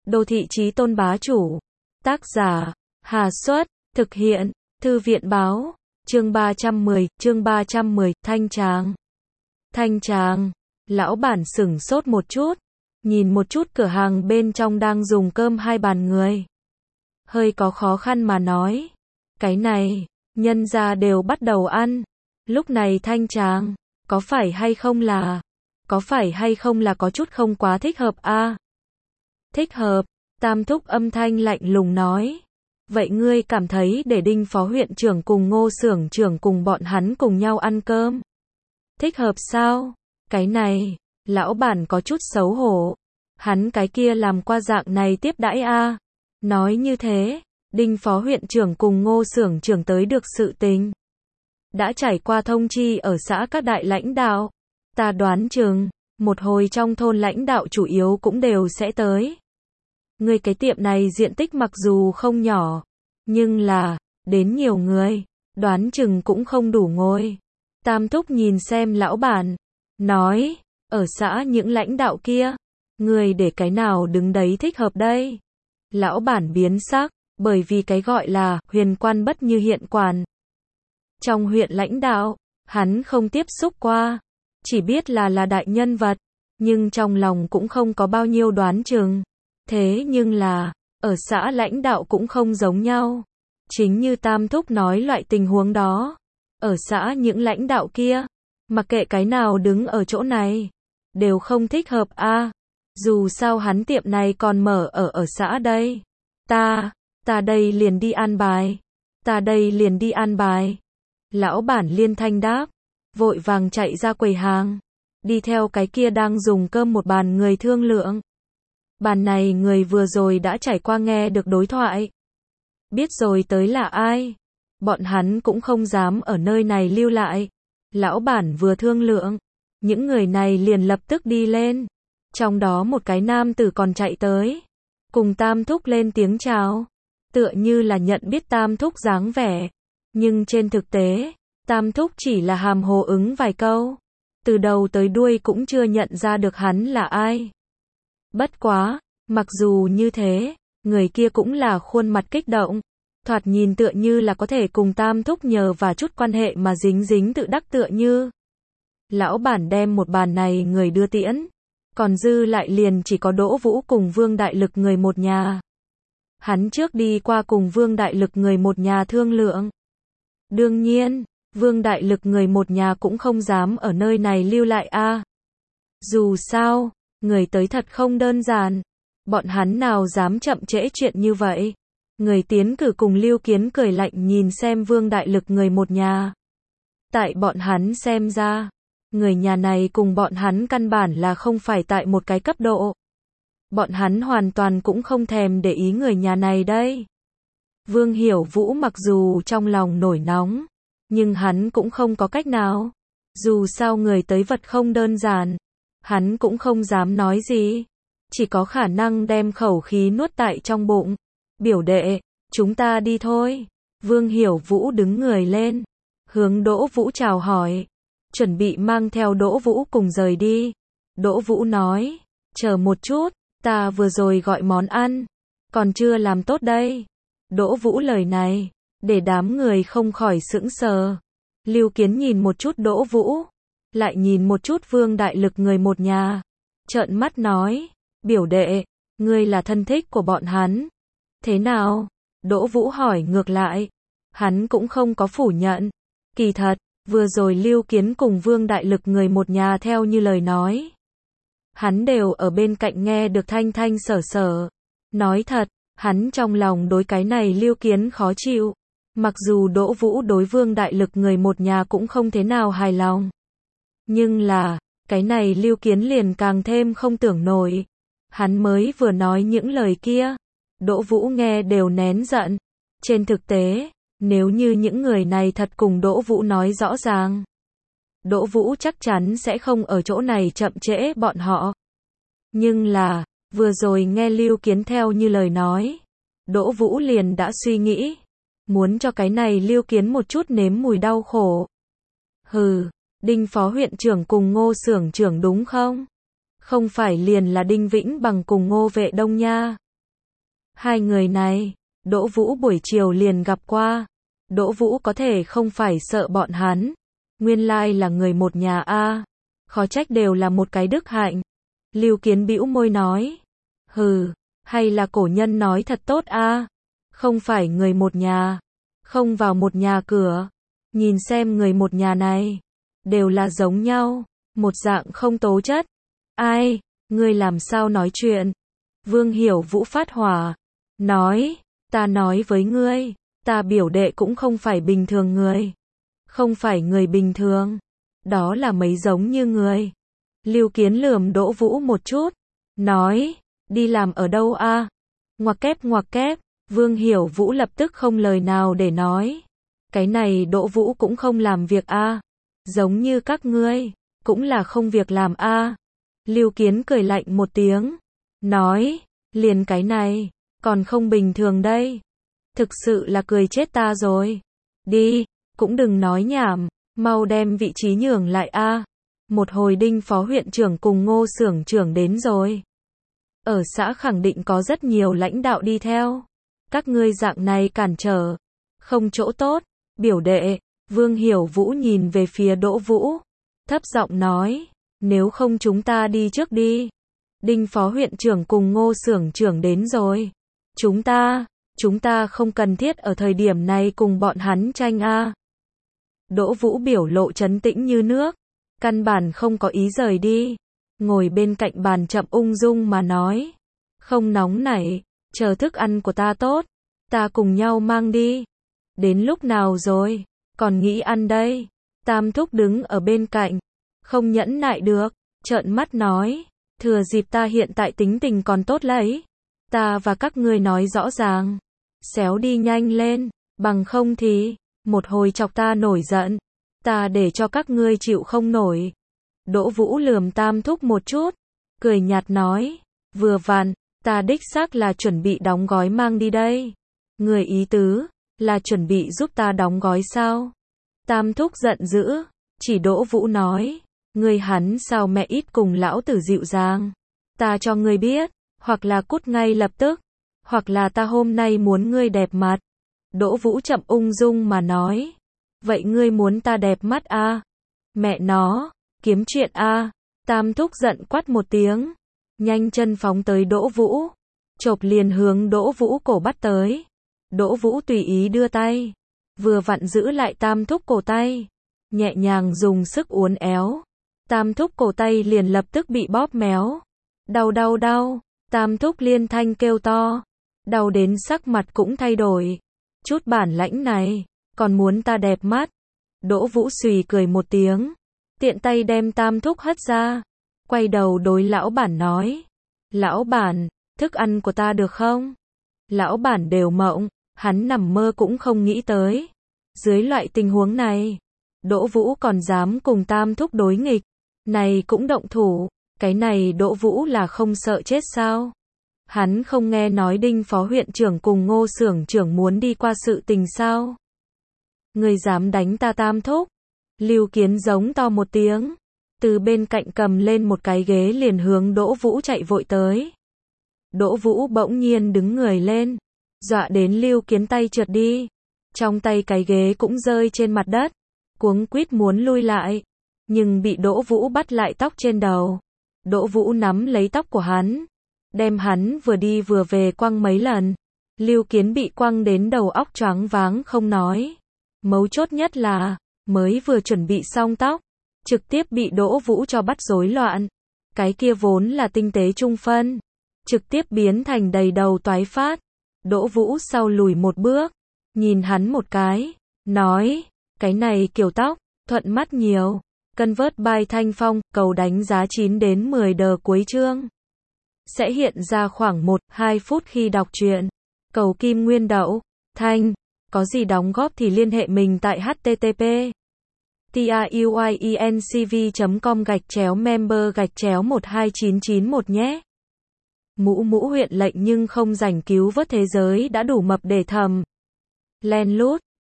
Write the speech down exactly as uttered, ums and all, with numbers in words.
Đô thị chí tôn bá chủ. Tác giả, Hà Xuất, thực hiện, Thư viện báo, chương ba trăm mười, chương ba trăm mười, Thanh Tràng. Thanh Tràng, lão bản sửng sốt một chút, nhìn một chút cửa hàng bên trong đang dùng cơm hai bàn người. Hơi có khó khăn mà nói, cái này, nhân gia đều bắt đầu ăn, lúc này Thanh Tràng, có phải hay không là, có phải hay không là có chút không quá thích hợp a? À? Thích hợp, Tam Thúc âm thanh lạnh lùng nói. Vậy ngươi cảm thấy để Đinh phó huyện trưởng cùng Ngô xưởng trưởng cùng bọn hắn cùng nhau ăn cơm? Thích hợp sao? Cái này, lão bản có chút xấu hổ. Hắn cái kia làm qua dạng này tiếp đãi a. À? Nói như thế, Đinh phó huyện trưởng cùng Ngô xưởng trưởng tới được sự tình. Đã trải qua thông chi ở xã các đại lãnh đạo. Ta đoán chừng, một hồi trong thôn lãnh đạo chủ yếu cũng đều sẽ tới. Ngươi cái tiệm này diện tích mặc dù không nhỏ, nhưng là, đến nhiều người, đoán chừng cũng không đủ ngồi. Tam Thúc nhìn xem lão bản, nói, ở xã những lãnh đạo kia, người để cái nào đứng đấy thích hợp đây? Lão bản biến sắc, bởi vì cái gọi là huyền quan bất như hiện quan. Trong huyện lãnh đạo, hắn không tiếp xúc qua, chỉ biết là là đại nhân vật, nhưng trong lòng cũng không có bao nhiêu đoán chừng. Thế nhưng là, ở xã lãnh đạo cũng không giống nhau. Chính như Tam Thúc nói loại tình huống đó. Ở xã những lãnh đạo kia, mặc kệ cái nào đứng ở chỗ này, đều không thích hợp a. À, dù sao hắn tiệm này còn mở ở ở xã đây. Ta, ta đây liền đi an bài. Ta đây liền đi an bài. Lão bản liên thanh đáp, vội vàng chạy ra quầy hàng, đi theo cái kia đang dùng cơm một bàn người thương lượng. Bàn này người vừa rồi đã trải qua nghe được đối thoại. Biết rồi tới là ai. Bọn hắn cũng không dám ở nơi này lưu lại. Lão bản vừa thương lượng, những người này liền lập tức đi lên. Trong đó một cái nam tử còn chạy tới, cùng Tam Thúc lên tiếng chào, tựa như là nhận biết Tam Thúc dáng vẻ. Nhưng trên thực tế, Tam Thúc chỉ là hàm hồ ứng vài câu, từ đầu tới đuôi cũng chưa nhận ra được hắn là ai. Bất quá, mặc dù như thế, người kia cũng là khuôn mặt kích động, thoạt nhìn tựa như là có thể cùng Tam Thúc nhờ và chút quan hệ mà dính dính tự đắc tựa như. Lão bản đem một bàn này người đưa tiễn, còn dư lại liền chỉ có Đỗ Vũ cùng Vương Đại Lực người một nhà. Hắn trước đi qua cùng Vương Đại Lực người một nhà thương lượng. Đương nhiên, Vương Đại Lực người một nhà cũng không dám ở nơi này lưu lại a. À. Dù sao, người tới thật không đơn giản. Bọn hắn nào dám chậm trễ chuyện như vậy. Người tiến cử cùng Lưu Kiến cười lạnh nhìn xem Vương Đại Lực người một nhà. Tại bọn hắn xem ra, người nhà này cùng bọn hắn căn bản là không phải tại một cái cấp độ. Bọn hắn hoàn toàn cũng không thèm để ý người nhà này đây. Vương Hiểu Vũ mặc dù trong lòng nổi nóng, nhưng hắn cũng không có cách nào. Dù sao người tới vật không đơn giản, hắn cũng không dám nói gì. Chỉ có khả năng đem khẩu khí nuốt tại trong bụng. Biểu đệ, chúng ta đi thôi. Vương Hiểu Vũ đứng người lên, hướng Đỗ Vũ chào hỏi, chuẩn bị mang theo Đỗ Vũ cùng rời đi. Đỗ Vũ nói, chờ một chút, ta vừa rồi gọi món ăn, còn chưa làm tốt đây. Đỗ Vũ lời này, để đám người không khỏi sững sờ. Lưu Kiến nhìn một chút Đỗ Vũ, lại nhìn một chút Vương Đại Lực người một nhà, trợn mắt nói, biểu đệ, ngươi là thân thích của bọn hắn. Thế nào? Đỗ Vũ hỏi ngược lại. Hắn cũng không có phủ nhận. Kỳ thật, vừa rồi Lưu Kiến cùng Vương Đại Lực người một nhà theo như lời nói. Hắn đều ở bên cạnh nghe được thanh thanh sở sở. Nói thật, hắn trong lòng đối cái này Lưu Kiến khó chịu. Mặc dù Đỗ Vũ đối Vương Đại Lực người một nhà cũng không thế nào hài lòng. Nhưng là, cái này Lưu Kiến liền càng thêm không tưởng nổi. Hắn mới vừa nói những lời kia, Đỗ Vũ nghe đều nén giận. Trên thực tế, nếu như những người này thật cùng Đỗ Vũ nói rõ ràng, Đỗ Vũ chắc chắn sẽ không ở chỗ này chậm trễ bọn họ. Nhưng là, vừa rồi nghe Lưu Kiến theo như lời nói, Đỗ Vũ liền đã suy nghĩ, muốn cho cái này Lưu Kiến một chút nếm mùi đau khổ. Hừ, Đinh phó huyện trưởng cùng Ngô xưởng trưởng đúng không? Không phải liền là Đinh Vĩnh Bằng cùng Ngô Vệ Đông nha. Hai người này, Đỗ Vũ buổi chiều liền gặp qua. Đỗ Vũ có thể không phải sợ bọn hắn. Nguyên lai là người một nhà a, khó trách đều là một cái đức hạnh. Lưu Kiến bĩu môi nói. Hừ, hay là cổ nhân nói thật tốt a, không phải người một nhà, không vào một nhà cửa. Nhìn xem người một nhà này, đều là giống nhau, một dạng không tố chất. Ai, ngươi làm sao nói chuyện? Vương Hiểu Vũ phát hỏa, nói, ta nói với ngươi, ta biểu đệ cũng không phải bình thường người. Không phải người bình thường, đó là mấy giống như người. Lưu Kiến lườm Đỗ Vũ một chút, nói, đi làm ở đâu a? Ngoặc kép ngoặc kép, Vương Hiểu Vũ lập tức không lời nào để nói. Cái này Đỗ Vũ cũng không làm việc a, giống như các ngươi, cũng là không việc làm a. Lưu Kiến cười lạnh một tiếng, nói, liền cái này, còn không bình thường đây. Thực sự là cười chết ta rồi. Đi, cũng đừng nói nhảm, mau đem vị trí nhường lại a. Một hồi Đinh phó huyện trưởng cùng Ngô xưởng trưởng đến rồi. Ở xã khẳng định có rất nhiều lãnh đạo đi theo. Các ngươi dạng này cản trở, không chỗ tốt. Biểu đệ, Vương Hiểu Vũ nhìn về phía Đỗ Vũ, thấp giọng nói, nếu không chúng ta đi trước đi. Đinh phó huyện trưởng cùng Ngô xưởng trưởng đến rồi. Chúng ta, chúng ta không cần thiết ở thời điểm này cùng bọn hắn tranh a. Đỗ Vũ biểu lộ trấn tĩnh như nước, căn bản không có ý rời đi, ngồi bên cạnh bàn chậm ung dung mà nói, không nóng nảy, chờ thức ăn của ta tốt, ta cùng nhau mang đi. Đến lúc nào rồi, còn nghĩ ăn đây? Tam thúc đứng ở bên cạnh, không nhẫn nại được, trợn mắt nói, thừa dịp ta hiện tại tính tình còn tốt lấy, ta và các ngươi nói rõ ràng, xéo đi nhanh lên, bằng không thì, một hồi chọc ta nổi giận, ta để cho các ngươi chịu không nổi. Đỗ Vũ lườm Tam thúc một chút, cười nhạt nói, vừa vặn, ta đích xác là chuẩn bị đóng gói mang đi đây. Người ý tứ, là chuẩn bị giúp ta đóng gói sao? Tam thúc giận dữ, chỉ Đỗ Vũ nói, ngươi hắn sao mẹ ít cùng lão tử dịu dàng. Ta cho ngươi biết, hoặc là cút ngay lập tức, hoặc là ta hôm nay muốn ngươi đẹp mặt. Đỗ Vũ chậm ung dung mà nói, vậy ngươi muốn ta đẹp mắt a? À? Mẹ nó, kiếm chuyện a? À? Tam thúc giận quát một tiếng, nhanh chân phóng tới Đỗ Vũ, chộp liền hướng Đỗ Vũ cổ bắt tới. Đỗ Vũ tùy ý đưa tay, vừa vặn giữ lại Tam thúc cổ tay, nhẹ nhàng dùng sức uốn éo. Tam thúc cổ tay liền lập tức bị bóp méo. Đau đau đau, Tam thúc liên thanh kêu to, đau đến sắc mặt cũng thay đổi. Chút bản lãnh này, còn muốn ta đẹp mắt. Đỗ Vũ xùy cười một tiếng, tiện tay đem Tam thúc hất ra, quay đầu đối lão bản nói, lão bản, thức ăn của ta được không? Lão bản đều mộng, hắn nằm mơ cũng không nghĩ tới. Dưới loại tình huống này, Đỗ Vũ còn dám cùng Tam thúc đối nghịch, này cũng động thủ, cái này Đỗ Vũ là không sợ chết sao? Hắn không nghe nói Đinh phó huyện trưởng cùng Ngô xưởng trưởng muốn đi qua sự tình sao? Người dám đánh ta Tam thúc? Lưu Kiến giống to một tiếng, từ bên cạnh cầm lên một cái ghế liền hướng Đỗ Vũ chạy vội tới. Đỗ Vũ bỗng nhiên đứng người lên, dọa đến Lưu Kiến tay trượt đi, trong tay cái ghế cũng rơi trên mặt đất, cuống quýt muốn lui lại, nhưng bị Đỗ Vũ bắt lại tóc trên đầu. Đỗ Vũ nắm lấy tóc của hắn, đem hắn vừa đi vừa về quăng mấy lần. Lưu Kiến bị quăng đến đầu óc choáng váng không nói. Mấu chốt nhất là, mới vừa chuẩn bị xong tóc, trực tiếp bị Đỗ Vũ cho bắt rối loạn. Cái kia vốn là tinh tế trung phân, trực tiếp biến thành đầy đầu toái phát. Đỗ Vũ sau lùi một bước, nhìn hắn một cái, nói, cái này kiểu tóc, thuận mắt nhiều. Convert by Thanh Phong, cầu đánh giá chín đến mười đờ cuối chương. Sẽ hiện ra khoảng một đến hai phút khi đọc truyện. Cầu Kim Nguyên Đậu, Thanh, có gì đóng góp thì liên hệ mình tại http truyencv chấm com gạch chéo member gạch chéo một hai chín chín một nhé. Mũ mũ huyện lệnh nhưng không rảnh cứu vớt thế giới đã đủ mập để thầm. Len lút.